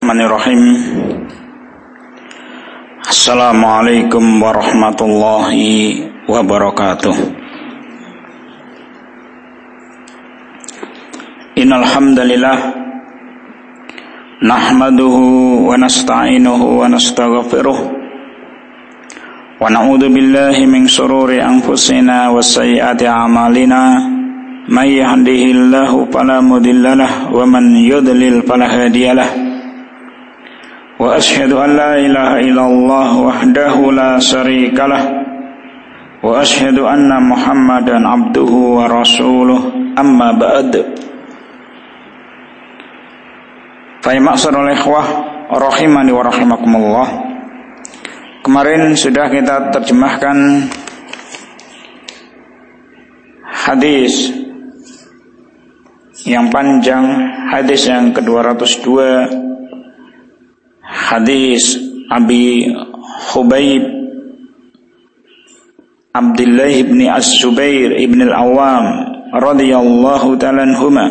Bismillahirrahmanirrahim. Assalamualaikum warahmatullahi wabarakatuh. Innal hamdalillah nahmaduhu wa nasta'inuhu wa nastaghfiruh wa na'udzu billahi min shururi anfusina wa sayyiati a'malina. May yahdihillahu fala mudhillalah wa man yudlil fala hadiyalah. Wa asyhadu an la ilaha illallah wahdahu la syarikalah wa asyhadu anna Muhammadan abduhu wa rasuluh. Amma ba'd. Fa ya ma'sharul ikhwah rahimani wa rahimakumullah. Kemarin sudah kita terjemahkan hadis yang panjang, hadis yang ke-202, hadis Abi Hubayb Abdullah ibn Az-Zubair ibn Al-Awwam radhiyallahu ta'ala anhuma.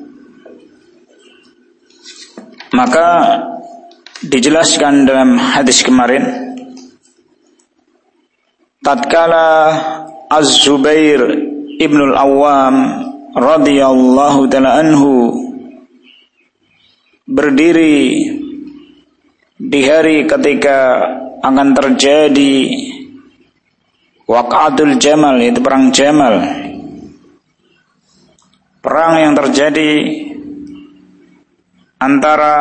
Maka dijelaskan dalam hadis kemarin, tatkala Az-Zubair ibn Al-Awwam radhiyallahu ta'ala anhu berdiri di hari ketika akan terjadi waqatul Jamal, yaitu perang Jamal, perang yang terjadi antara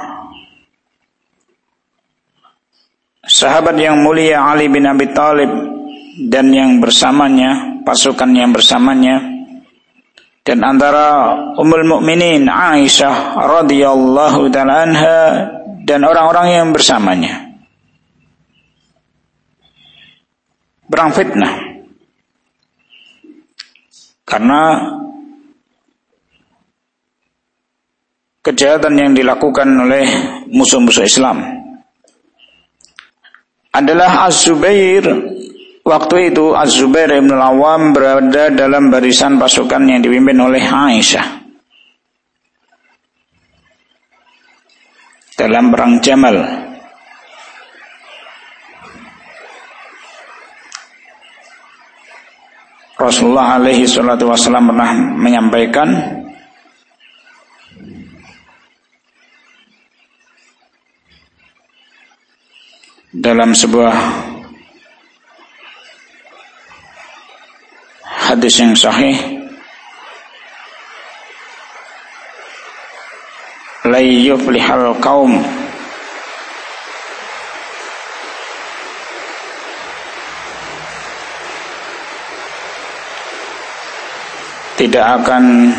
sahabat yang mulia Ali bin Abi Thalib dan yang bersamanya, pasukan yang bersamanya, dan antara Ummul Mukminin Aisyah radhiyallahu ta'ala anha dan orang-orang yang bersamanya. Perang fitnah. Karena kejahatan yang dilakukan oleh musuh-musuh Islam. Adalah Az-Zubair. Waktu itu Az-Zubair ibn Al-Awwam berada dalam barisan pasukan yang dipimpin oleh Aisyah dalam perang Jamal. Rasulullah alaihi salatu wasallam pernah menyampaikan dalam sebuah hadis yang sahih, la yuflihal qaum tidak akan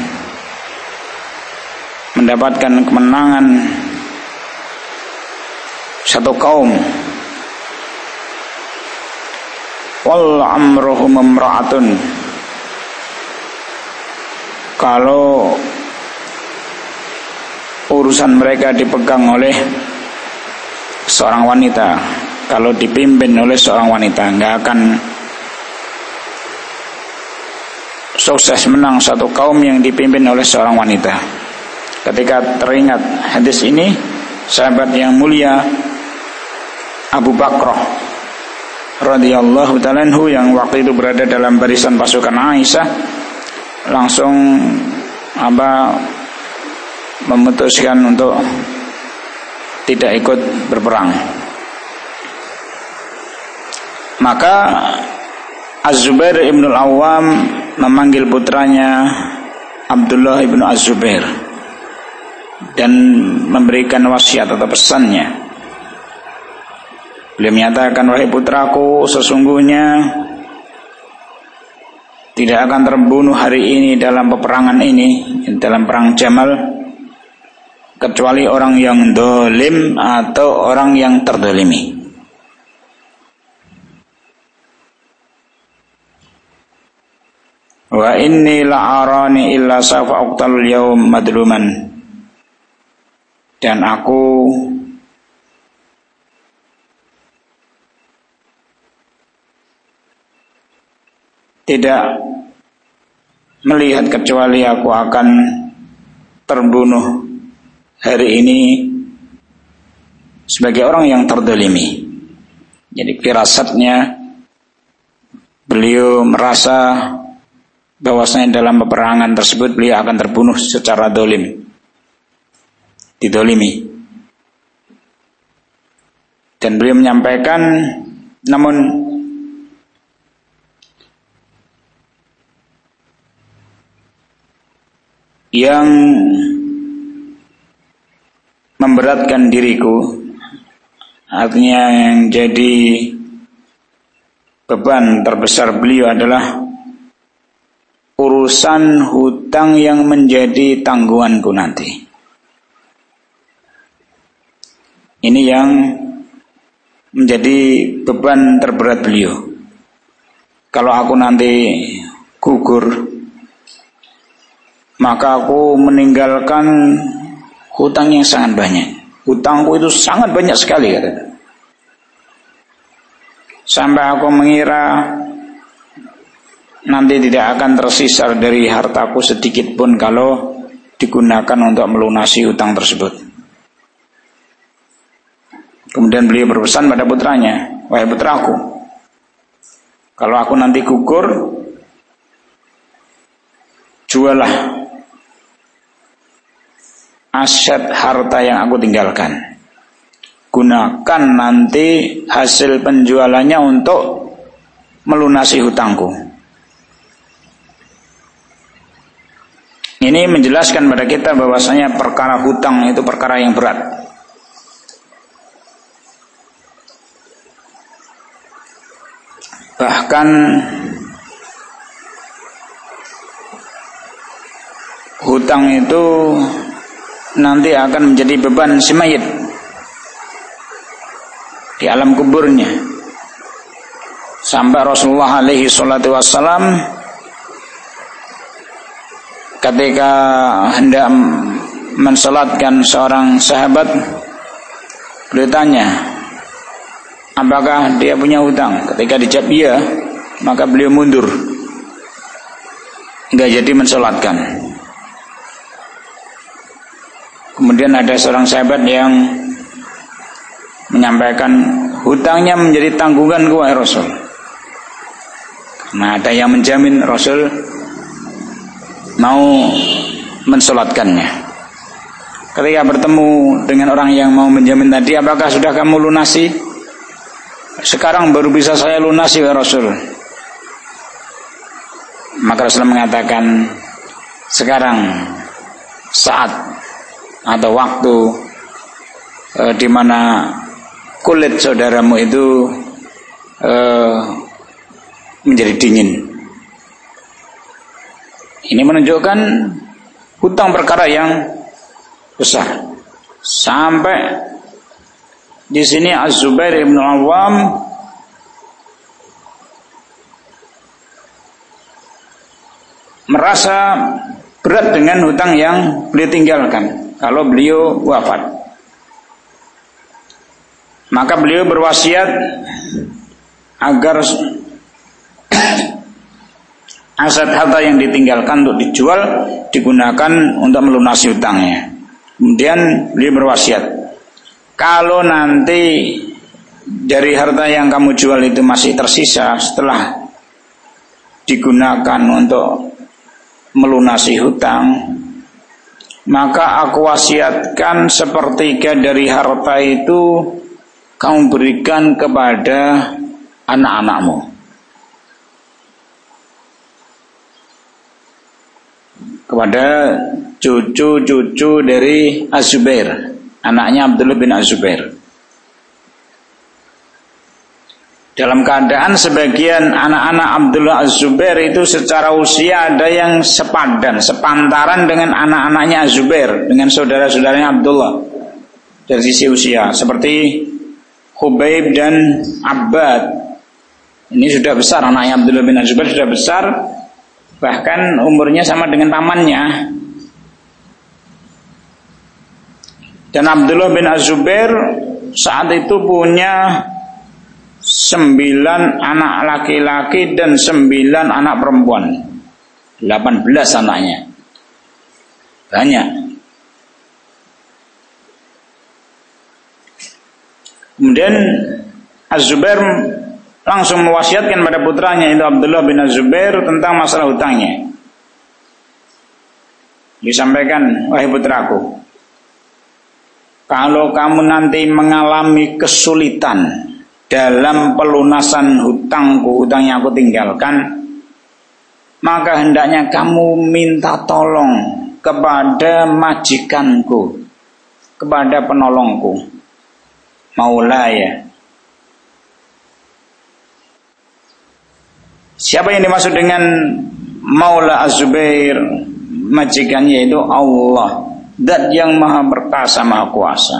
mendapatkan kemenangan satu kaum wal amruhum imra'atun, kalau urusan mereka dipegang oleh seorang wanita, kalau dipimpin oleh seorang wanita, enggak akan sukses menang satu kaum yang dipimpin oleh seorang wanita. Ketika teringat hadis ini, sahabat yang mulia Abu Bakrah radhiyallahu ta'ala anhu yang waktu itu berada dalam barisan pasukan Aisyah langsung memutuskan untuk tidak ikut berperang. Maka Az-Zubair ibn Al-Awwam memanggil putranya Abdullah ibn Az-Zubair dan memberikan wasiat atau pesannya. Beliau menyatakan, wahai putraku, sesungguhnya tidak akan terbunuh hari ini dalam peperangan ini, dalam perang Jamal, kecuali orang yang dolim atau orang yang terdolimi. Wa inni la'arani illa safa'uqtal yawm madluman, dan aku tidak melihat kecuali aku akan terbunuh hari ini sebagai orang yang terdolimi. Jadi firasatnya beliau merasa bahwasanya dalam peperangan tersebut beliau akan terbunuh secara dolim, didolimi. Dan beliau menyampaikan, namun yang memberatkan diriku, artinya yang jadi beban terbesar beliau adalah urusan hutang yang menjadi tanggunganku nanti. Ini yang menjadi beban terberat beliau. Kalau aku nanti gugur, maka aku meninggalkan hutang yang sangat banyak. Hutangku itu sangat banyak sekali, katanya. Sampai aku mengira nanti tidak akan tersisa dari hartaku sedikit pun kalau digunakan untuk melunasi hutang tersebut. Kemudian beliau berpesan pada putranya, wahai putraku, kalau aku nanti gugur, jualah aset harta yang aku tinggalkan. Gunakan nanti hasil penjualannya untuk melunasi hutangku. Ini menjelaskan pada kita bahwasanya perkara hutang itu perkara yang berat. Bahkan hutang itu nanti akan menjadi beban si mayit di alam kuburnya. Sampai Rasulullah alaihi salatu wassalam ketika hendak mensalatkan seorang sahabat, beliau tanya, apakah dia punya hutang? Ketika dijawab iya, maka beliau mundur, enggak jadi mensalatkan. Kemudian ada seorang sahabat yang menyampaikan, hutangnya menjadi tanggunganku wahai Rasul. Nah, ada yang menjamin Rasul mau mensolatkannya. Ketika bertemu dengan orang yang mau menjamin tadi, apakah sudah kamu lunasi? Sekarang baru bisa saya lunasi wahai Rasul. Maka Rasul mengatakan, sekarang saat atau waktu di mana kulit saudaramu itu menjadi dingin. Ini menunjukkan hutang perkara yang besar. Sampai di sini Az-Zubair ibn Awam merasa berat dengan hutang yang beliau tinggalkan kalau beliau wafat. Maka beliau berwasiat agar aset harta yang ditinggalkan untuk dijual digunakan untuk melunasi hutangnya. Kemudian beliau berwasiat, kalau nanti dari harta yang kamu jual itu masih tersisa setelah digunakan untuk melunasi hutang, maka aku wasiatkan sepertiga dari harta itu kamu berikan kepada anak-anakmu, kepada cucu-cucu dari Az-Zubair, anaknya Abdullah bin Az-Zubair. Dalam keadaan sebagian anak-anak Abdullah Az-Zubair itu secara usia ada yang sepantaran dengan anak-anaknya Az-Zubair, dengan saudara-saudaranya Abdullah dari sisi usia, seperti Khubayb dan Abbad. Ini sudah besar, anaknya Abdullah bin Az-Zubair sudah besar, bahkan umurnya sama dengan pamannya. Dan Abdullah bin Az-Zubair saat itu punya 9 anak laki-laki dan 9 anak perempuan, 18 anaknya, banyak. Kemudian Az-Zubair langsung mewasiatkan pada putranya itu Abdullah bin Az-Zubair tentang masalah hutangnya. Disampaikan, wahai putraku, kalau kamu nanti mengalami kesulitan dalam pelunasan hutangku, hutang yang aku tinggalkan, maka hendaknya kamu minta tolong kepada majikanku, kepada penolongku, Maulaya. Siapa yang dimaksud dengan Maula Az-Zubair? Majikannya itu Allah, Zat yang maha perkasa, maha kuasa.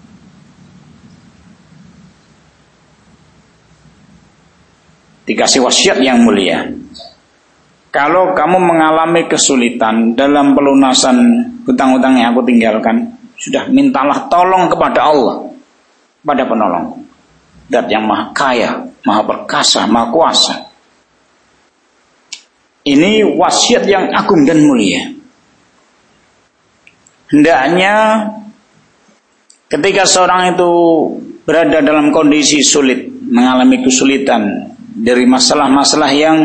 Dikasih wasiat yang mulia, kalau kamu mengalami kesulitan dalam pelunasan hutang-hutang yang aku tinggalkan, sudah mintalah tolong kepada Allah, pada penolong, Zat yang maha kaya, maha perkasa, maha kuasa. Ini wasiat yang agung dan mulia. Hendaknya ketika seorang itu berada dalam kondisi sulit, mengalami kesulitan dari masalah-masalah yang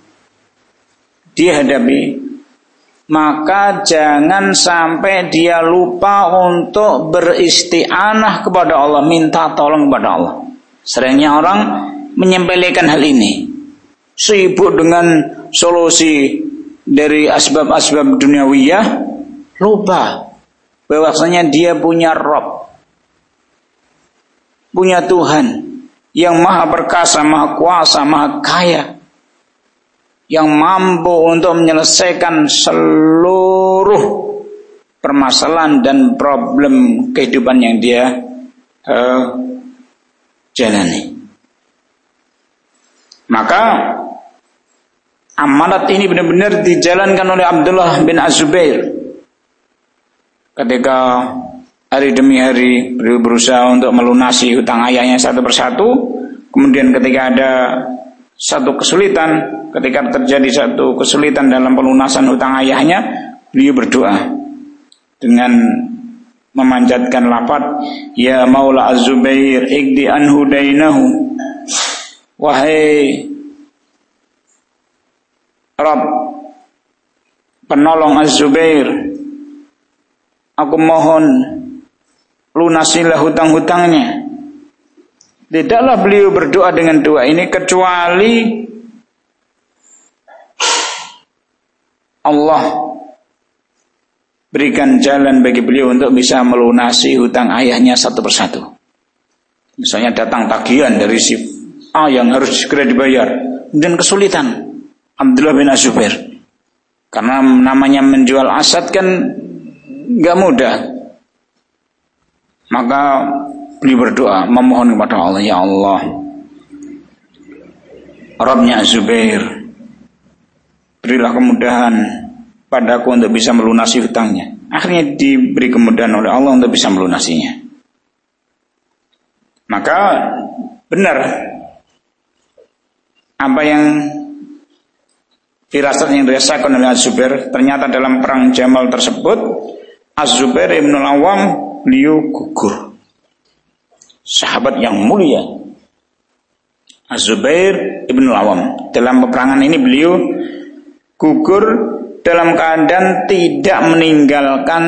dia hadapi, maka jangan sampai dia lupa untuk beristi'anah kepada Allah, minta tolong kepada Allah. Seringnya orang menyepelekan hal ini, sibuk dengan solusi dari asbab-asbab duniawiyah, lupa bahwasanya dia punya Rabb, punya Tuhan yang maha perkasa, maha kuasa, maha kaya, yang mampu untuk menyelesaikan seluruh permasalahan dan problem kehidupan yang dia jalani. Maka amanat ini benar-benar dijalankan oleh Abdullah bin Az-Zubair. Ketika hari demi hari beliau berusaha untuk melunasi hutang ayahnya satu persatu, kemudian ketika ada satu kesulitan, ketika terjadi satu kesulitan dalam pelunasan hutang ayahnya, beliau berdoa dengan memanjatkan lafaz, ya Maula Az-Zubair igdi anhu dainahu, wahai Rabb penolong Az-Zubair, aku mohon lunasilah hutang-hutangnya. Tidaklah beliau berdoa dengan doa ini kecuali Allah berikan jalan bagi beliau untuk bisa melunasi hutang ayahnya satu persatu. Misalnya datang tagihan dari si A yang harus segera dibayar, dan kesulitan Abdullah bin Az-Zubair, karena namanya menjual aset kan gak mudah, maka beliau berdoa memohon kepada Allah, ya Allah, Rabbnya Az-Zubair, berilah kemudahan padaku untuk bisa melunasi hutangnya. Akhirnya diberi kemudahan oleh Allah untuk bisa melunasinya. Maka benar apa yang firasat yang dirasakan oleh Az-Zubair. Ternyata dalam perang Jamal tersebut Az-Zubair ibn al-Awwam beliau gugur, sahabat yang mulia. Az-Zubair ibn al-Awwam dalam peperangan ini beliau gugur dalam keadaan tidak meninggalkan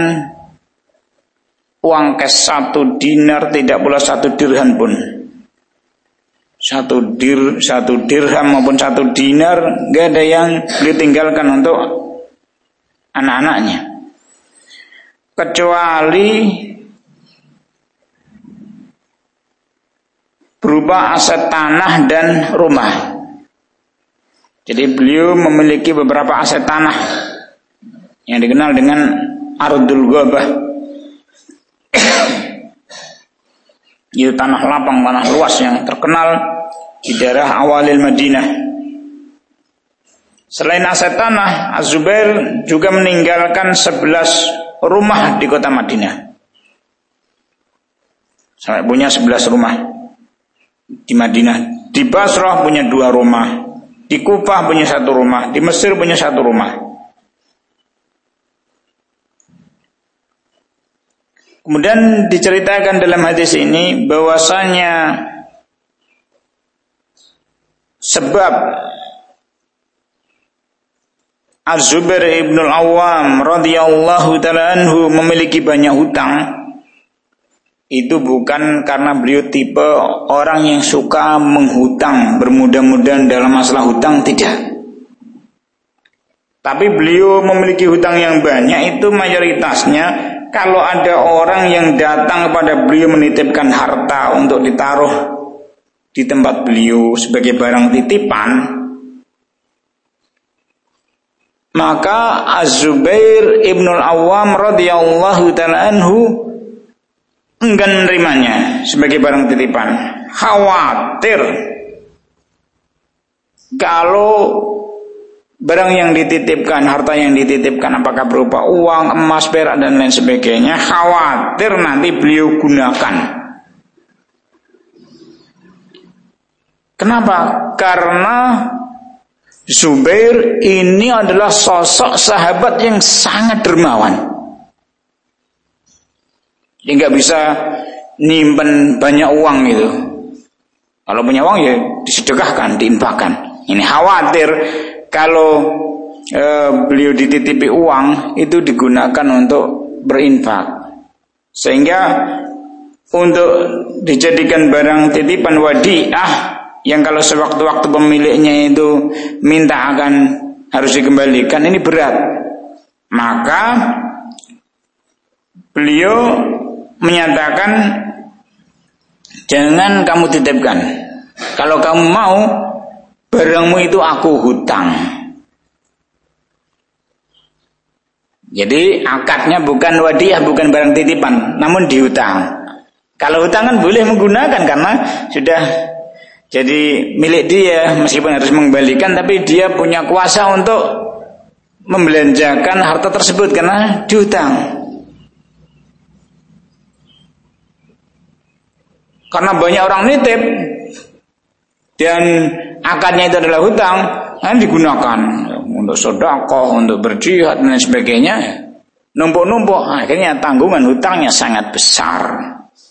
uang cash 1 dinar, tidak pula 1 dirham pun. 1 dirham maupun 1 dinar gak ada yang ditinggalkan untuk anak-anaknya, kecuali berupa aset tanah dan rumah. Jadi beliau memiliki beberapa aset tanah yang dikenal dengan Ardul Ghabah. Itu tanah lapang, tanah luas yang terkenal di daerah awalil Madinah. Selain aset tanah, Az-Zubair juga meninggalkan 11 rumah di kota Madinah. Sampai punya 11 rumah di Madinah. Di Basrah punya 2 rumah, di Kufah punya 1 rumah, di Mesir punya 1 rumah. Kemudian diceritakan dalam hadis ini bahwasanya sebab Az-Zubair ibn al-Awwam radhiyallahu ta'ala anhu memiliki banyak hutang itu bukan karena beliau tipe orang yang suka menghutang, bermudah-mudahan dalam masalah hutang, tidak. Tapi beliau memiliki hutang yang banyak itu mayoritasnya kalau ada orang yang datang kepada beliau menitipkan harta untuk ditaruh di tempat beliau sebagai barang titipan, maka Az-Zubair ibn al-Awwam radhiyallahu ta'ala anhu enggan menerimanya sebagai barang titipan. Khawatir kalau barang yang dititipkan, harta yang dititipkan, apakah berupa uang, emas, perak dan lain sebagainya, khawatir nanti beliau gunakan. Kenapa? Karena Zubair ini adalah sosok sahabat yang sangat dermawan. Dia nggak bisa nyimpen banyak uang gitu. Kalau punya uang ya disedekahkan, diinfakkan. Ini khawatir kalau beliau dititipi uang itu digunakan untuk berinfak, sehingga untuk dijadikan barang titipan wadiah yang kalau sewaktu-waktu pemiliknya itu minta akan harus dikembalikan, ini berat. Maka beliau menyatakan, jangan kamu titipkan. Kalau kamu mau, barangmu itu aku hutang. Jadi akadnya bukan wadiah, bukan barang titipan, namun dihutang. Kalau hutang kan boleh menggunakan karena sudah jadi milik dia, meskipun harus mengembalikan, tapi dia punya kuasa untuk membelanjakan harta tersebut karena dihutang. Karena banyak orang nitip dan akadnya itu adalah hutang, kan digunakan untuk sedekah, untuk berjihad dan lain sebagainya. Numpuk-numpuk, akhirnya tanggungan hutangnya sangat besar.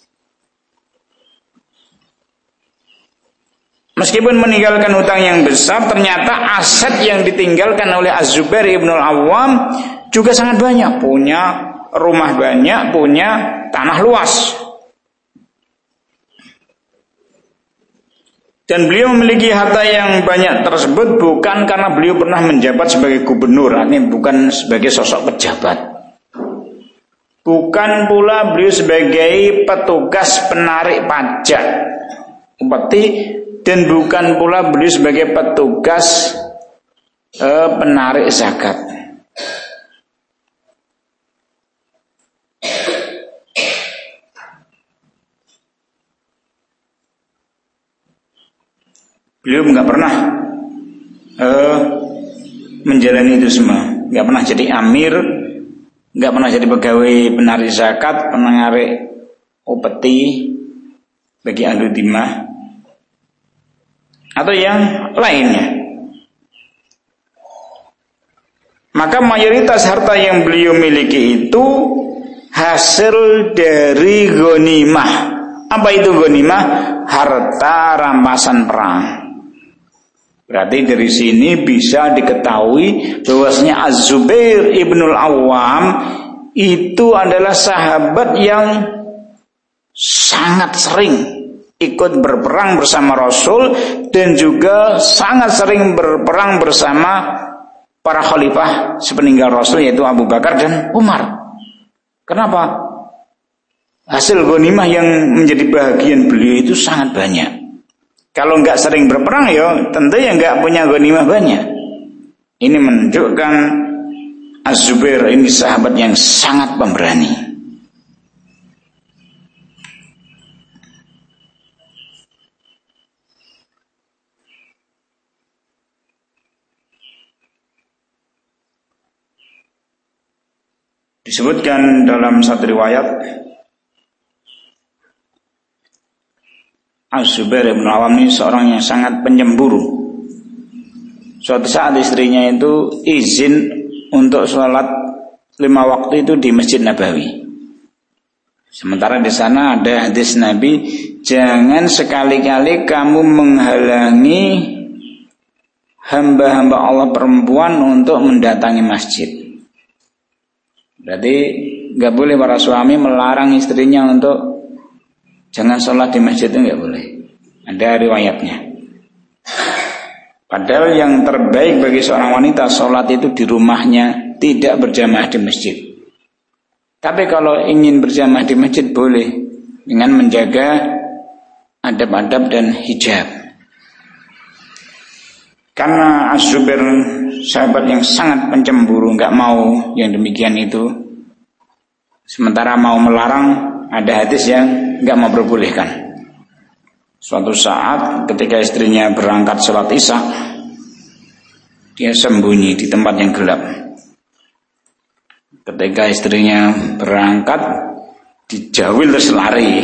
Meskipun meninggalkan hutang yang besar, ternyata aset yang ditinggalkan oleh Az-Zubair ibn al-Awwam juga sangat banyak. Punya rumah banyak, punya tanah luas. Dan beliau memiliki harta yang banyak tersebut bukan karena beliau pernah menjabat sebagai gubernur, artinya bukan sebagai sosok pejabat. Bukan pula beliau sebagai petugas penarik pajak, upeti, dan bukan pula beliau sebagai petugas penarik zakat. Beliau nggak pernah menjalani itu semua, nggak pernah jadi amir, nggak pernah jadi pegawai penarik zakat, penarik upeti bagi ahli dhimah atau yang lainnya. Maka mayoritas harta yang beliau miliki itu hasil dari ghanimah. Apa itu ghanimah? Harta rampasan perang. Berarti dari sini bisa diketahui bahwasanya Az-Zubair ibn al-Awwam itu adalah sahabat yang sangat sering ikut berperang bersama Rasul dan juga sangat sering berperang bersama para khalifah sepeninggal Rasul, yaitu Abu Bakar dan Umar. Kenapa? Hasil ghanimah yang menjadi bahagian beliau itu sangat banyak. Kalau nggak sering berperang ya tentu ya nggak punya ghanimah banyak. Ini menunjukkan Az-Zubair ini sahabat yang sangat pemberani. Disebutkan dalam satu riwayat, Az-Zubair bin Awam ini seorang yang sangat penyemburu. Suatu saat istrinya itu izin untuk sholat 5 waktu itu di Masjid Nabawi. Sementara di sana ada hadis Nabi, jangan sekali-kali kamu menghalangi hamba-hamba Allah perempuan untuk mendatangi masjid. Berarti nggak boleh para suami melarang istrinya untuk jangan sholat di masjid, itu nggak boleh. Ada riwayatnya. Padahal yang terbaik bagi seorang wanita sholat itu di rumahnya, tidak berjamaah di masjid. Tapi kalau ingin berjamaah di masjid boleh, dengan menjaga adab-adab dan hijab. Karena Az-Zubair sahabat yang sangat pencemburu, nggak mau yang demikian itu. Sementara mau melarang, ada hadis yang nggak mau perbolehkan. Suatu saat ketika istrinya berangkat sholat isya, dia sembunyi di tempat yang gelap. Ketika istrinya berangkat, dijawil terus lari.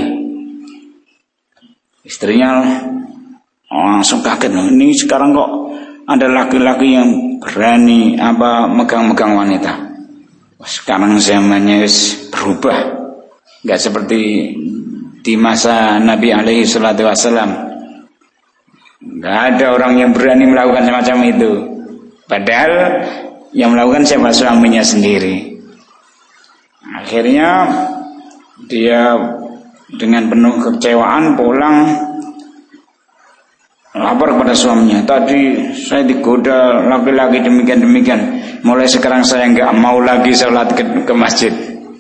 Istrinya langsung kaget, ini sekarang kok ada laki-laki yang berani megang-megang wanita. Sekarang zamannya berubah, nggak seperti di masa Nabi alaihi salatu wassalam. Nggak ada orang yang berani melakukan semacam itu. Padahal yang melakukan siapa? Suaminya sendiri. Akhirnya dia dengan penuh kekecewaan pulang, lapor kepada suaminya, tadi saya digoda laki-laki demikian-demikian, mulai sekarang saya nggak mau lagi sholat ke masjid.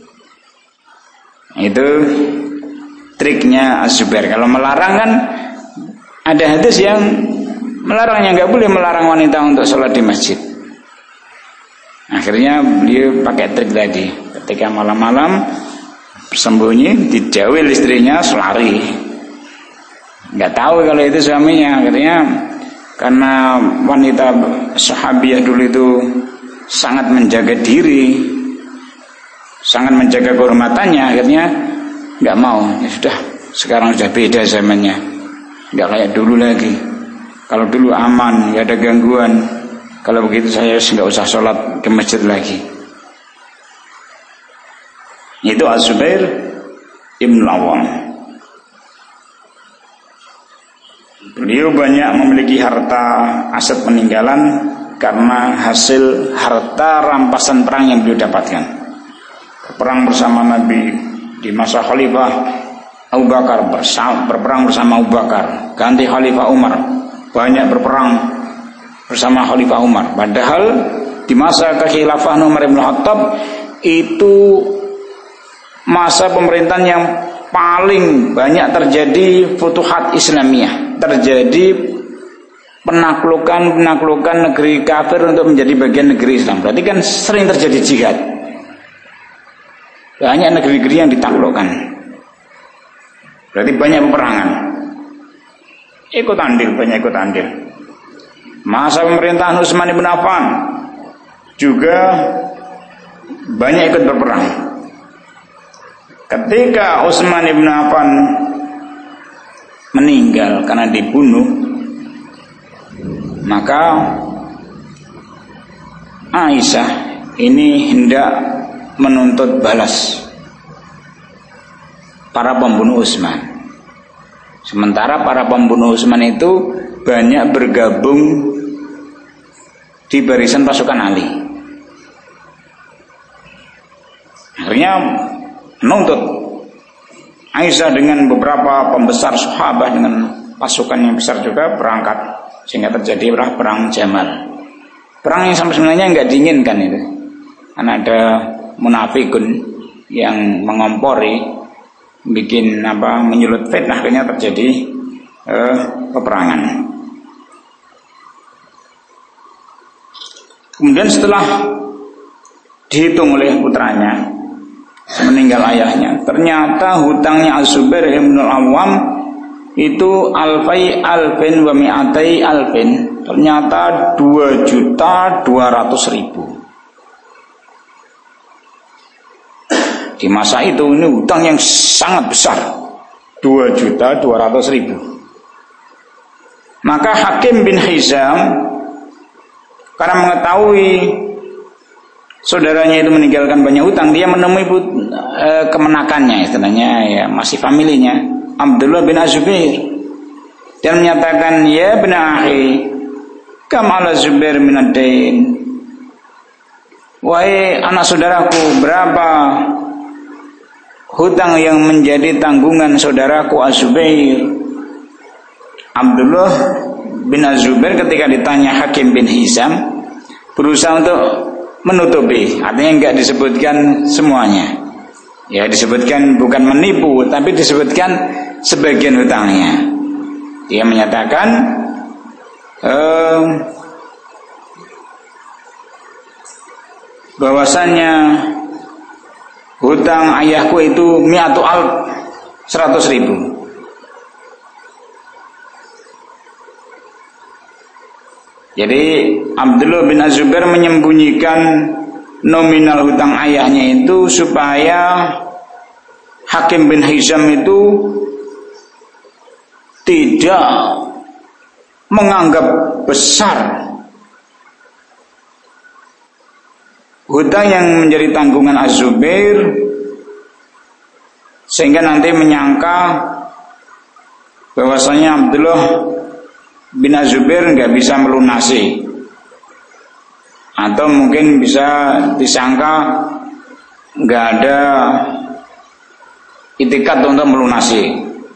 Itu triknya Az-Zubair. Kalau melarang kan ada hadis yang melarangnya, nggak boleh melarang wanita untuk sholat di masjid. Akhirnya beliau pakai trik tadi, ketika malam-malam bersembunyi, dijawil istrinya, lari. Nggak tahu kalau itu suaminya. Akhirnya karena wanita sahabiah dulu itu sangat menjaga diri, sangat menjaga kehormatannya, akhirnya nggak mau. Ya sudah, sekarang sudah beda zamannya, nggak kayak dulu lagi. Kalau dulu aman, nggak ada gangguan. Kalau begitu saya nggak usah sholat ke masjid lagi. Itu Az-Zubair Ibn Awam. Beliau banyak memiliki harta aset peninggalan karena hasil harta rampasan perang yang beliau dapatkan. Berperang bersama Nabi di masa Khalifah Abu Bakar, berperang bersama Abu Bakar, ganti Khalifah Umar, banyak berperang bersama Khalifah Umar. Padahal di masa kekhilafahan Umar bin Khattab itu masa pemerintahan yang paling banyak terjadi futuhat Islamiyah, terjadi penaklukan negeri kafir untuk menjadi bagian negeri Islam. Berarti kan sering terjadi jihad, banyak negeri-negeri yang ditaklukkan. Berarti banyak peperangan, banyak ikut andil. Masa pemerintahan Utsman bin Affan juga banyak ikut berperang. Ketika Utsman bin Affan meninggal karena dibunuh, maka Aisyah ini hendak menuntut balas para pembunuh Utsman. Sementara para pembunuh Utsman itu banyak bergabung di barisan pasukan Ali. Akhirnya menuntut Aisyah dengan beberapa pembesar sahabat dengan pasukan yang besar juga berangkat, sehingga terjadi perang Jamal. Perang yang sebenarnya nggak diinginkan itu, karena ada munafikun yang mengompori, bikin menyulut fitnah, akhirnya terjadi peperangan. Kemudian setelah dihitung oleh putranya meninggal ayahnya, ternyata hutangnya Az-Zubair Ibn Awam itu alfin wa mi'atai alfin, ternyata 2.200.000. Di masa itu ini hutang yang sangat besar, 2.200.000. Maka Hakim bin Hizam karena mengetahui saudaranya itu meninggalkan banyak hutang, dia menemui kemenakannya, istilahnya ya masih familinya, Abdullah bin Az-Zubair, dan menyatakan, ya bin akhi, kam ala Zubair min ad-dain, wahai anak saudaraku, berapa hutang yang menjadi tanggungan saudaraku Az-Zubair. Abdullah bin Az-Zubair ketika ditanya Hakim bin Hizam berusaha untuk menutupi, artinya enggak disebutkan semuanya. Ya, disebutkan bukan menipu, tapi disebutkan sebagian hutangnya. Dia menyatakan bahwasannya hutang ayahku itu 100.000. Jadi Abdullah bin Az-Zubair menyembunyikan nominal hutang ayahnya itu supaya Hakim bin Hizam itu tidak menganggap besar hutang yang menjadi tanggungan Az-Zubair, sehingga nanti menyangka bahwasanya Abdullah bin Az-Zubair nggak bisa melunasi, atau mungkin bisa disangka nggak ada itikat untuk melunasi.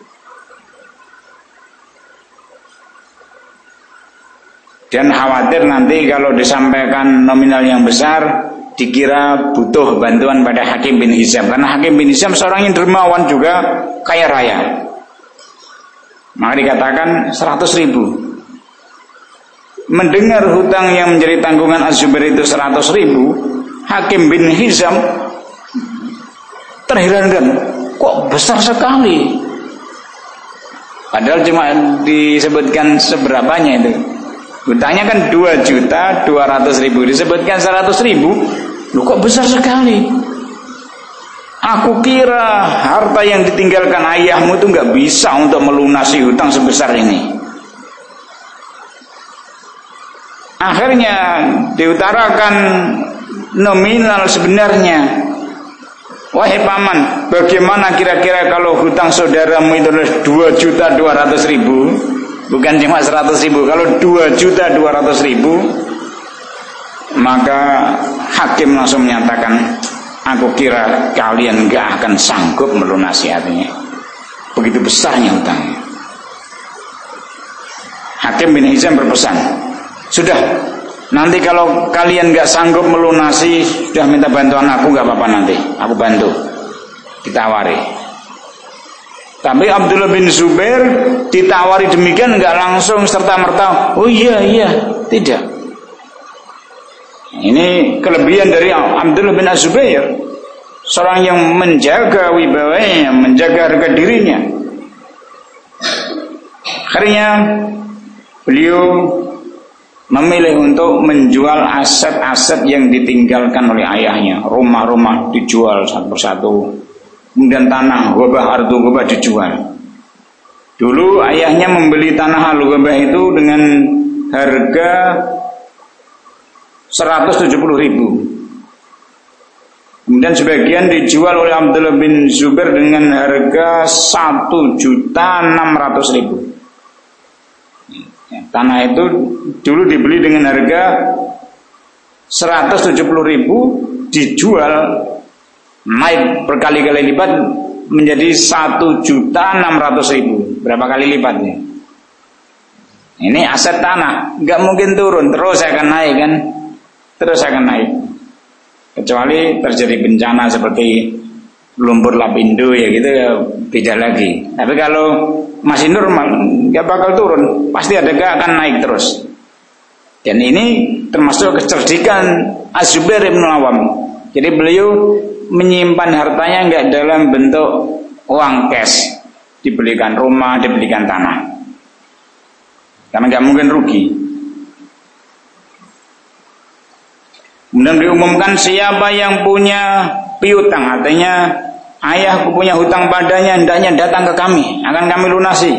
Dan khawatir nanti kalau disampaikan nominal yang besar dikira butuh bantuan pada Hakim bin Hizam, karena Hakim bin Hizam seorang yang dermawan juga kaya raya. Maka dikatakan 100.000. Mendengar hutang yang menjadi tanggungan Az-Zubair itu 100.000, Hakim bin Hizam terherankan, kok besar sekali, padahal cuma disebutkan seberapanya itu. Hutangnya kan 2.200.000, disebutkan 100.000. Loh, kok besar sekali? Aku kira harta yang ditinggalkan ayahmu itu nggak bisa untuk melunasi hutang sebesar ini. Akhirnya diutarakan nominal sebenarnya. Wahai paman, bagaimana kira-kira kalau hutang saudaramu itu adalah 2.200.000? Bukan cuma 100.000, kalau 2.200.000, maka hakim langsung menyatakan, aku kira kalian gak akan sanggup melunasi, artinya begitu besarnya hutangnya. Hakim bin Hizam berpesan, sudah, nanti kalau kalian gak sanggup melunasi, sudah minta bantuan aku, gak apa-apa, nanti aku bantu, ditawari. Tapi Abdullah bin Zubair ditawari demikian enggak langsung serta-merta, oh iya, tidak. Ini kelebihan dari Abdullah bin Zubair, seorang yang menjaga wibawanya, menjaga harga dirinya. Akhirnya beliau memilih untuk menjual aset-aset yang ditinggalkan oleh ayahnya. Rumah-rumah dijual satu persatu, kemudian tanah Ghobah Ardu Ghobah dijual. Dulu ayahnya membeli tanah Al-Ghobah itu dengan harga 170.000. Kemudian sebagian dijual oleh Abdullah bin Zubair dengan harga 1.600.000. Tanah itu dulu dibeli dengan harga 170.000, dijual naik berkali-kali lipat menjadi 1.600.000. Berapa kali lipatnya? Ini aset tanah, nggak mungkin turun, terus akan naik kan? Terus akan naik. Kecuali terjadi bencana seperti lumpur lapindo ya gitu, ya beda lagi. Tapi kalau masih normal, nggak bakal turun, pasti akan naik terus. Dan ini termasuk kecerdikan Az-Zubair bin Awam. Jadi beliau menyimpan hartanya enggak dalam bentuk uang cash, dibelikan rumah, dibelikan tanah, karena enggak mungkin rugi. Kemudian diumumkan siapa yang punya piutang, artinya ayahku punya hutang padanya, hendaknya datang ke kami, akan kami lunasi.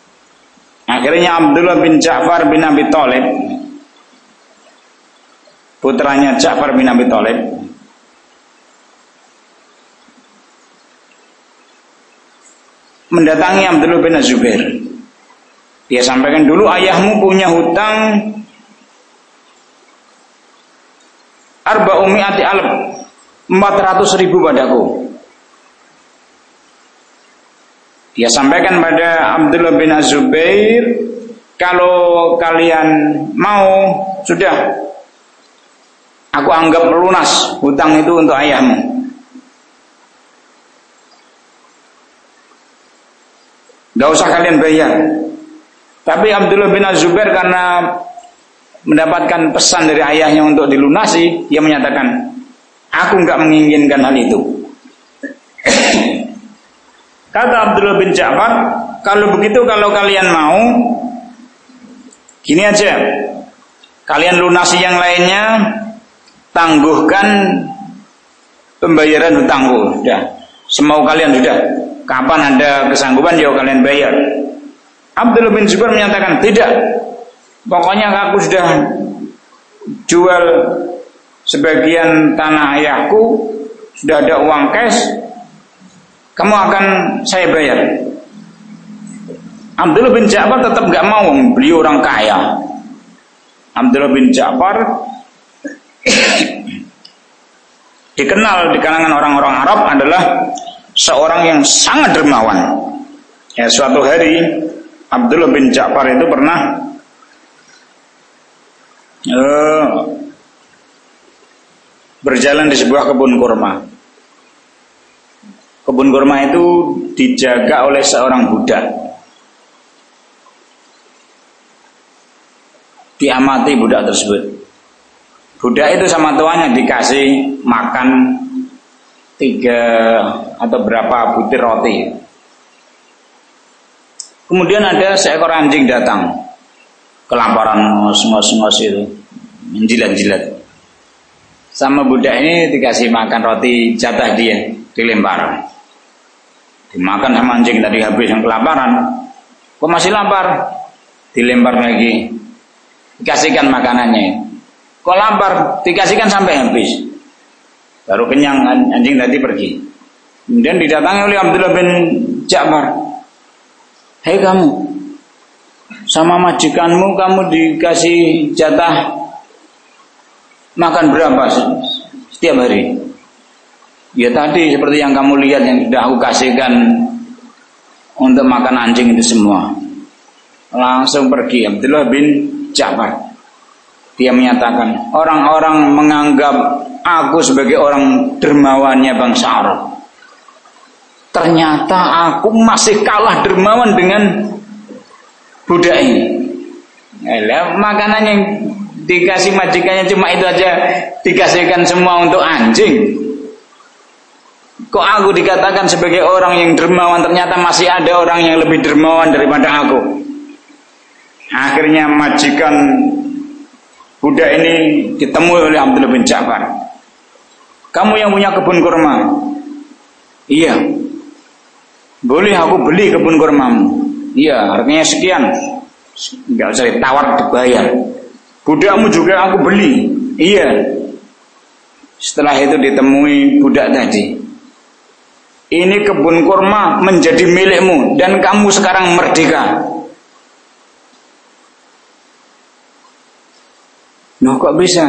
Akhirnya Abdullah bin Ja'far bin Abi Thalib putranya Ja'far bin Abi Thalib, mendatangi Abdullah bin Zubair. Dia sampaikan, dulu ayahmu punya hutang 400.000 padaku. Dia sampaikan pada Abdullah bin Zubair, kalau kalian mau, sudah, aku anggap lunas hutang itu untuk ayahmu. Gak usah kalian bayar. Tapi Abdullah bin Zubair karena mendapatkan pesan dari ayahnya untuk dilunasi, dia menyatakan, aku gak menginginkan hal itu. Kata Abdullah bin Ja'far, kalau begitu, kalau kalian mau, gini aja, kalian lunasi yang lainnya, tangguhkan pembayaran hutangku. Sudah, semau kalian sudah. Kapan ada kesanggupan, ya kalian bayar. Abdullah bin Zubair menyatakan, tidak. Pokoknya aku sudah jual sebagian tanah ayahku, sudah ada uang cash, kamu akan saya bayar. Abdullah bin Ja'far tetap gak mau, beliau orang kaya. Abdullah bin Ja'far dikenal di kalangan orang-orang Arab adalah seorang yang sangat dermawan. Ya, suatu hari Abdullah bin Ja'far itu pernah berjalan di sebuah kebun kurma. Kebun kurma itu dijaga oleh seorang budak. Diamati budak tersebut. Budak itu sama tuannya dikasih makan 3 atau berapa butir roti. Kemudian ada seekor anjing datang, kelaparan, ngos-ngos itu, menjilat-jilat. Sama budak ini dikasih makan roti jatah dia, dilempar. Dimakan sama anjing tadi habis, yang kelaparan. Kok masih lapar? Dilempar lagi. Dikasihkan makanannya. Kok lapar? Dikasihkan sampai habis. Baru kenyang, anjing tadi pergi. Kemudian didatangi oleh Abdullah bin Ja'far. Hei kamu, sama majikanmu kamu dikasih jatah makan berapa setiap hari? Ya tadi seperti yang kamu lihat yang sudah aku kasihkan untuk makan anjing itu semua. Langsung pergi Abdullah bin Ja'far. Dia menyatakan, orang-orang menganggap aku sebagai orang dermawannya bangsa Arab. Ternyata aku masih kalah dermawan dengan budak ini. Makanan yang dikasih majikannya cuma itu aja, dikasihkan semua untuk anjing. Kok aku dikatakan sebagai orang yang dermawan, ternyata masih ada orang yang lebih dermawan daripada aku. Akhirnya majikan budak ini ditemui oleh Abdullah bin Ja'far. Kamu yang punya kebun kurma? Iya. Boleh aku beli kebun kurmamu? Iya, harganya sekian. Enggak usah ditawar, dibayar. Budakmu juga aku beli. Iya. Setelah itu ditemui budak tadi. Ini kebun kurma menjadi milikmu dan kamu sekarang merdeka. Loh kok bisa?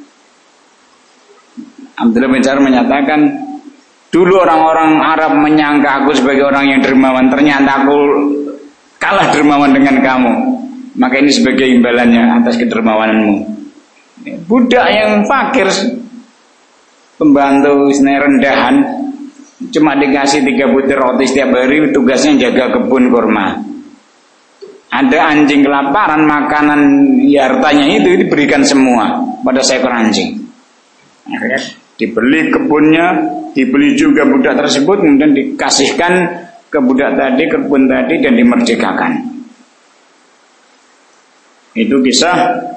Abdullah bin Ja'far menyatakan, dulu orang-orang Arab menyangka aku sebagai orang yang dermawan, ternyata aku kalah dermawan dengan kamu. Maka ini sebagai imbalannya atas kedermawananmu. Budak yang fakir, pembantu rendahan, cuma dikasih 3 butir roti setiap hari, tugasnya jaga kebun kurma. Ada anjing kelaparan, makanan ya hartanya itu diberikan semua pada seekor anjing. Akhirnya dibeli kebunnya, dibeli juga budak tersebut, kemudian dikasihkan ke budak tadi, kebun tadi, dan dimerdekakan. Itu kisah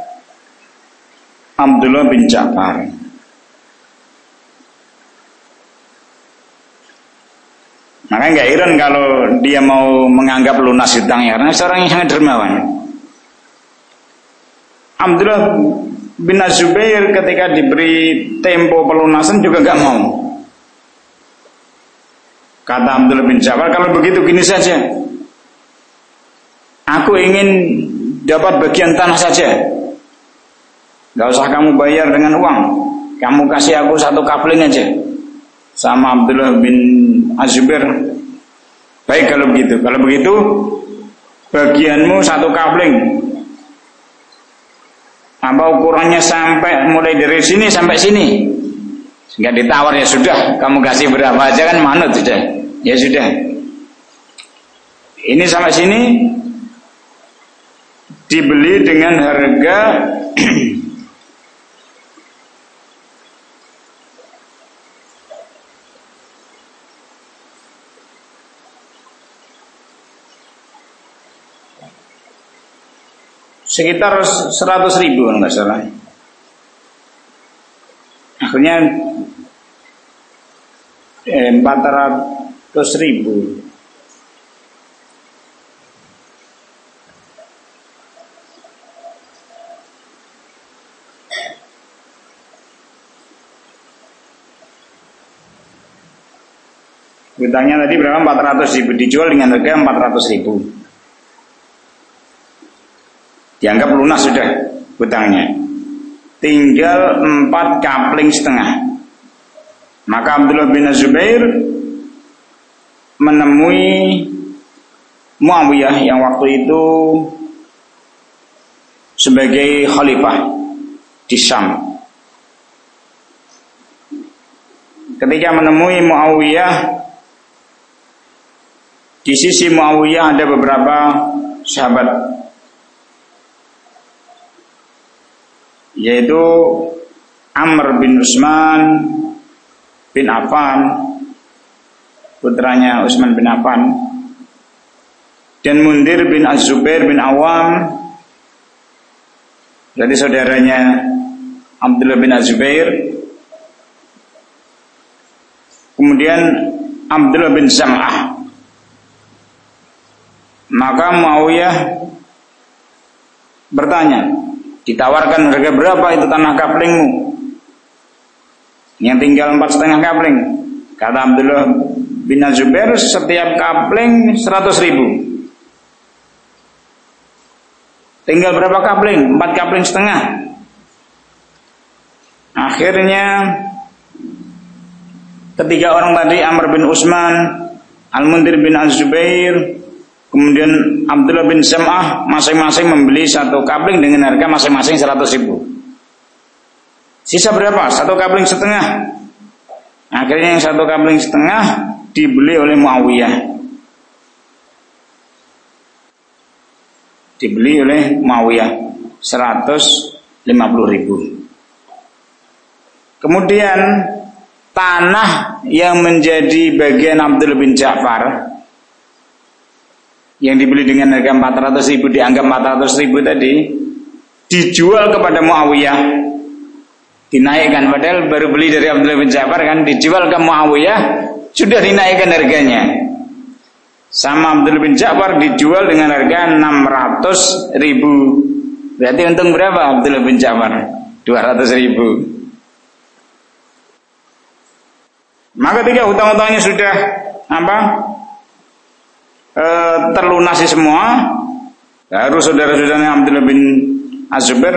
Abdullah bin Ja'far. Maka nggak heran kalau dia mau menganggap lunas hutangnya, karena seorang yang sangat dermawan. Abdullah bin Az-Zubair ketika diberi tempo pelunasan juga gak mau. Kata Abdullah bin Ja'far, kalau begitu gini saja, aku ingin dapat bagian tanah saja, gak usah kamu bayar dengan uang, kamu kasih aku 1 kapling aja. Sama Abdullah bin Az-Zubair, baik kalau begitu bagianmu 1 kapling. Apa ukurannya sampai mulai dari sini sampai sini? Enggak ditawar, ya sudah, kamu kasih berapa aja kan manut sudah. Ya sudah. Ini sampai sini dibeli dengan harga sekitar 100.000 enggak salah. Akhirnya 400.000. Hutangnya tadi berapa? 400.000, dijual dengan harga 400.000. Dianggap lunas sudah hutangnya. Tinggal 4 kapling setengah. Maka Abdullah bin Az-Zubair menemui Muawiyah yang waktu itu sebagai khalifah di Syam. Ketika menemui Muawiyah, di sisi Muawiyah ada beberapa sahabat, yaitu Amr bin Utsman bin Affan, putranya Utsman bin Affan, dan Mundir bin Az-Zubair bin Awam, jadi saudaranya Abdullah bin Az-Zubair. Kemudian Abdullah bin Zam'ah. Maka Muawiyah bertanya, ditawarkan harga berapa itu tanah kaplingmu yang tinggal 4,5 kapling? Kata Abdullah bin Az-Zubair, setiap kapling 100.000. Tinggal berapa kapling? 4,5 kapling. Akhirnya ketiga orang tadi, Amr bin Utsman, Al-Mundir bin Az-Zubair, kemudian Abdullah bin Zam'ah, masing-masing membeli 1 kapling dengan harga masing-masing 100.000. Sisa berapa? 1,5 kapling. Akhirnya yang 1,5 kapling dibeli oleh Muawiyah. Dibeli oleh Muawiyah 150.000. Kemudian tanah yang menjadi bagian Abdullah bin Ja'far yang dibeli dengan harga 400.000, dianggap 400.000 tadi, dijual kepada Muawiyah, dinaikkan. Padahal baru beli dari Abdullah bin Ja'far kan, dijual ke Muawiyah, sudah dinaikkan harganya. Sama Abdullah bin Ja'far dijual dengan harga 600.000. Berarti untung berapa Abdullah bin Ja'far? 200.000. Maka ketika hutang-hutangnya sudah terlunasi semua, baru saudara-saudaranya Abdullah bin Az-Zubair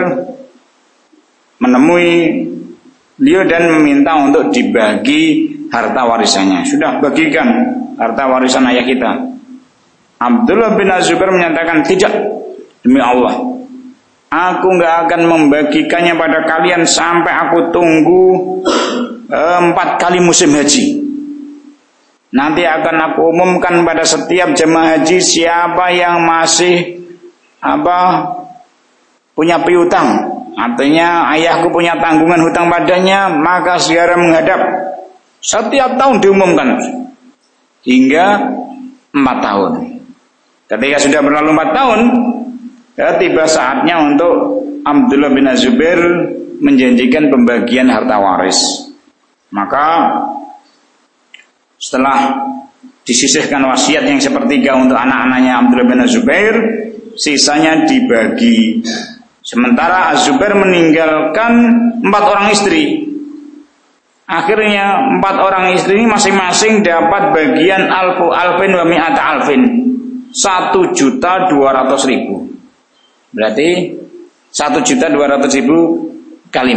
menemui beliau dan meminta untuk dibagi harta warisannya. Sudah, bagikan harta warisan ayah kita. Abdullah bin Az-Zubair menyatakan, tidak, demi Allah, aku gak akan membagikannya pada kalian sampai aku tunggu 4 kali musim haji. Nanti akan aku umumkan pada setiap jemaah haji siapa yang masih punya piutang, artinya ayahku punya tanggungan hutang padanya, maka segera menghadap. Setiap tahun diumumkan hingga 4 tahun. Ketika sudah berlalu 4 tahun, tiba saatnya untuk Abdullah bin Az-Zubair menjanjikan pembagian harta waris. Maka setelah disisihkan wasiat yang sepertiga untuk anak-anaknya Abdullah bin Az-Zubair, sisanya dibagi Sementara Az-Zubair meninggalkan 4 orang istri. Akhirnya 4 orang istri ini masing-masing dapat bagian alfin wa mi'ata alfin, 1.200.000. Berarti 1.200.000 kali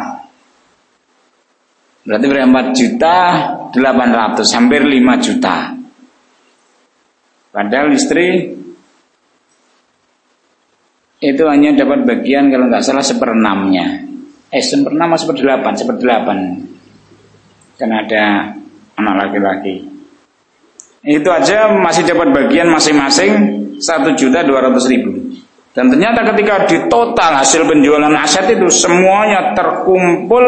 4. Berarti berapa? 4.800.000, hampir 5 juta. Padahal istri itu hanya dapat bagian kalau nggak salah 1/6-nya. 1/6 atau 1/8. Kan ada anak laki-laki. Itu aja masih dapat bagian masing-masing 1.200.000. Dan ternyata ketika ditotal hasil penjualan aset itu semuanya terkumpul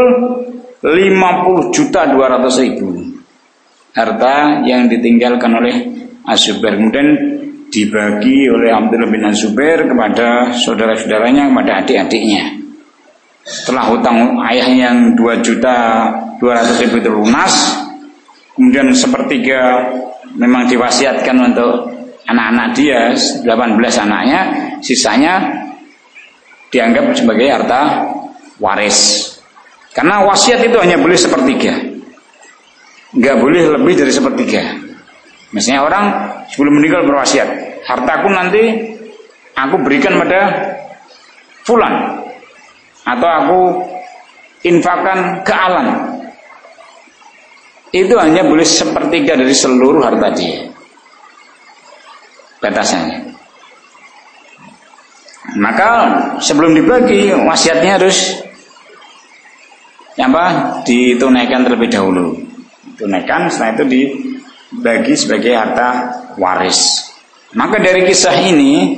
50.200.000 harta yang ditinggalkan oleh Az-Zubair. Kemudian dibagi oleh Abdullah bin Az-Zubair kepada saudara-saudaranya, kepada adik-adiknya. Setelah hutang ayahnya yang 2.200.000 itu lunas, kemudian 1/3 memang diwasiatkan untuk anak-anak dia, 18 anaknya, sisanya dianggap sebagai harta waris. Karena wasiat itu hanya boleh 1/3, nggak boleh lebih dari 1/3. Misalnya orang sebelum meninggal berwasiat, hartaku nanti aku berikan pada fulan, atau aku infakkan ke alam. Itu hanya boleh 1/3 dari seluruh harta dia, batasannya. Maka sebelum dibagi, wasiatnya harus ditunaikan terlebih dahulu. Tunaikan, setelah itu dibagi sebagai harta waris. Maka dari kisah ini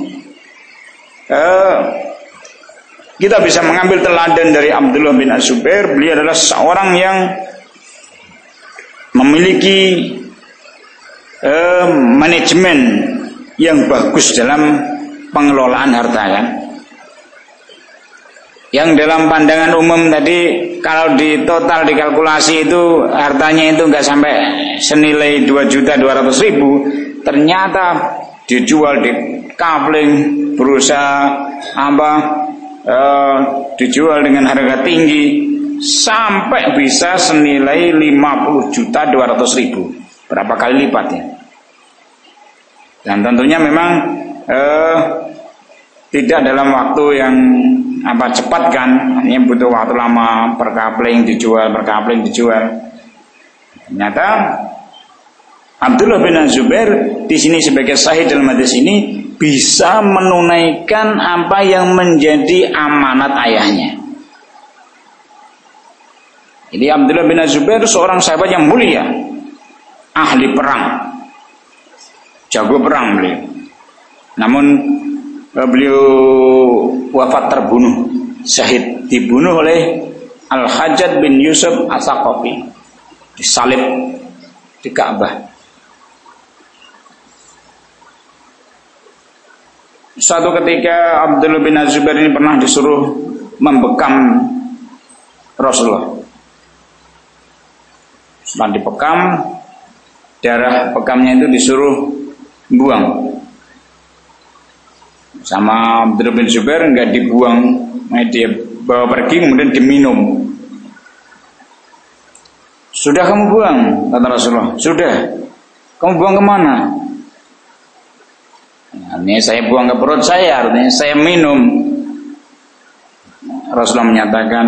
kita bisa mengambil teladan dari Abdullah bin Az-Zubair. Beliau adalah seorang yang memiliki manajemen yang bagus dalam pengelolaan harta, kan? Yang dalam pandangan umum tadi, kalau di total dikalkulasi itu hartanya itu nggak sampai senilai 2.200.000, ternyata dijual di kapling, berusaha dijual dengan harga tinggi sampai bisa senilai 50.200.000, berapa kali lipatnya. Dan tentunya memang tidak dalam waktu yang cepat, kan, hanya butuh waktu lama, per kapling dijual. Ternyata Abdullah bin Az-Zubair di sini sebagai syahid dalam hadis ini bisa menunaikan apa yang menjadi amanat ayahnya. Jadi Abdullah bin Az-Zubair seorang sahabat yang mulia, ahli perang, jago perang beliau. Namun beliau wafat terbunuh, syahid, dibunuh oleh Al-Hajjaj bin Yusuf As-Saqafi, disalib di Ka'bah. Suatu ketika Abdullah bin Az-Zubair ini pernah disuruh membekam Rasulullah. Setelah dibekam, darah bekamnya itu disuruh buang. Sama Abdullah bin Zubair enggak dibuang, dia bawa pergi kemudian diminum. Sudah kamu buang, kata Rasulullah. Sudah. Kamu buang kemana? Artinya saya buang ke perut saya, artinya saya minum. Rasulullah menyatakan,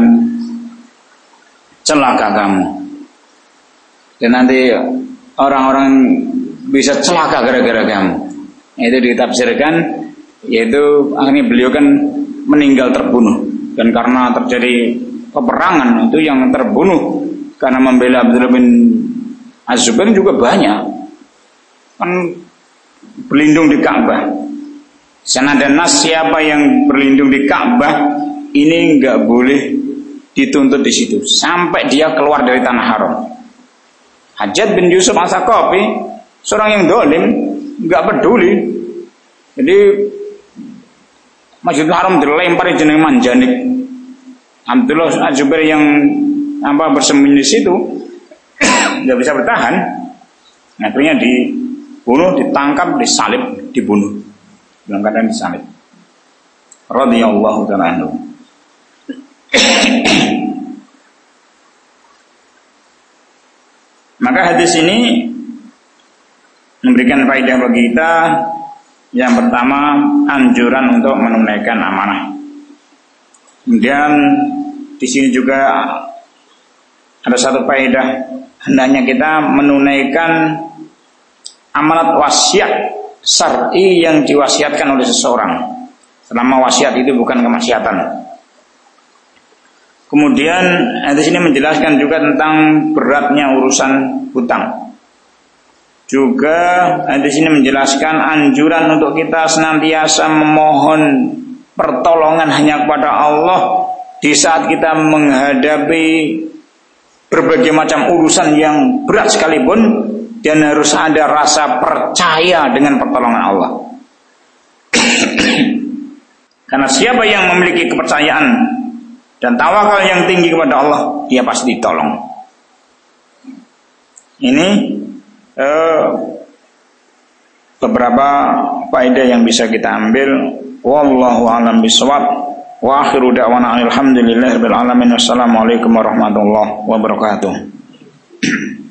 celaka kamu. Dan nanti orang-orang bisa celaka gara-gara kamu. Itu ditafsirkan, yaitu akhirnya beliau kan meninggal terbunuh. Dan karena terjadi peperangan, itu yang terbunuh karena membela Abdullah bin Az-Zubair juga banyak. Kan berlindung di Ka'bah. Di sana ada nas, siapa yang berlindung di Ka'bah ini nggak boleh dituntut di situ sampai dia keluar dari tanah haram. Hajjaj bin Yusuf As-Saqafi seorang yang dolim, nggak peduli. Jadi Masjidil Haram dilempari jeneng manjanik. Abdullah Az-Zubair yang bersembunyi di situ nggak bisa bertahan. Akhirnya dibunuh, ditangkap, disalib, dibunuh. Dalam keadaan disalib. radhiyallahu ta'ala anhu. Maka hadis ini memberikan faedah bagi kita. Yang pertama, anjuran untuk menunaikan amanah. Kemudian di sini juga ada satu faedah, hendaknya kita menunaikan amanat wasiat syar'i yang diwasiatkan oleh seseorang, selama wasiat itu bukan kemaksiatan. Kemudian di sini menjelaskan juga tentang beratnya urusan hutang. Juga di sini menjelaskan anjuran untuk kita senantiasa memohon pertolongan hanya kepada Allah di saat kita menghadapi berbagai macam urusan yang berat sekalipun, dan harus ada rasa percaya dengan pertolongan Allah. Karena siapa yang memiliki kepercayaan dan tawakal yang tinggi kepada Allah, dia pasti ditolong. Ini beberapa faedah yang bisa kita ambil. Wallahu a'lam bishawab. Wa akhiru da'wana alhamdulillahirabbil alamin. Wassalamualaikum warahmatullahi wabarakatuh.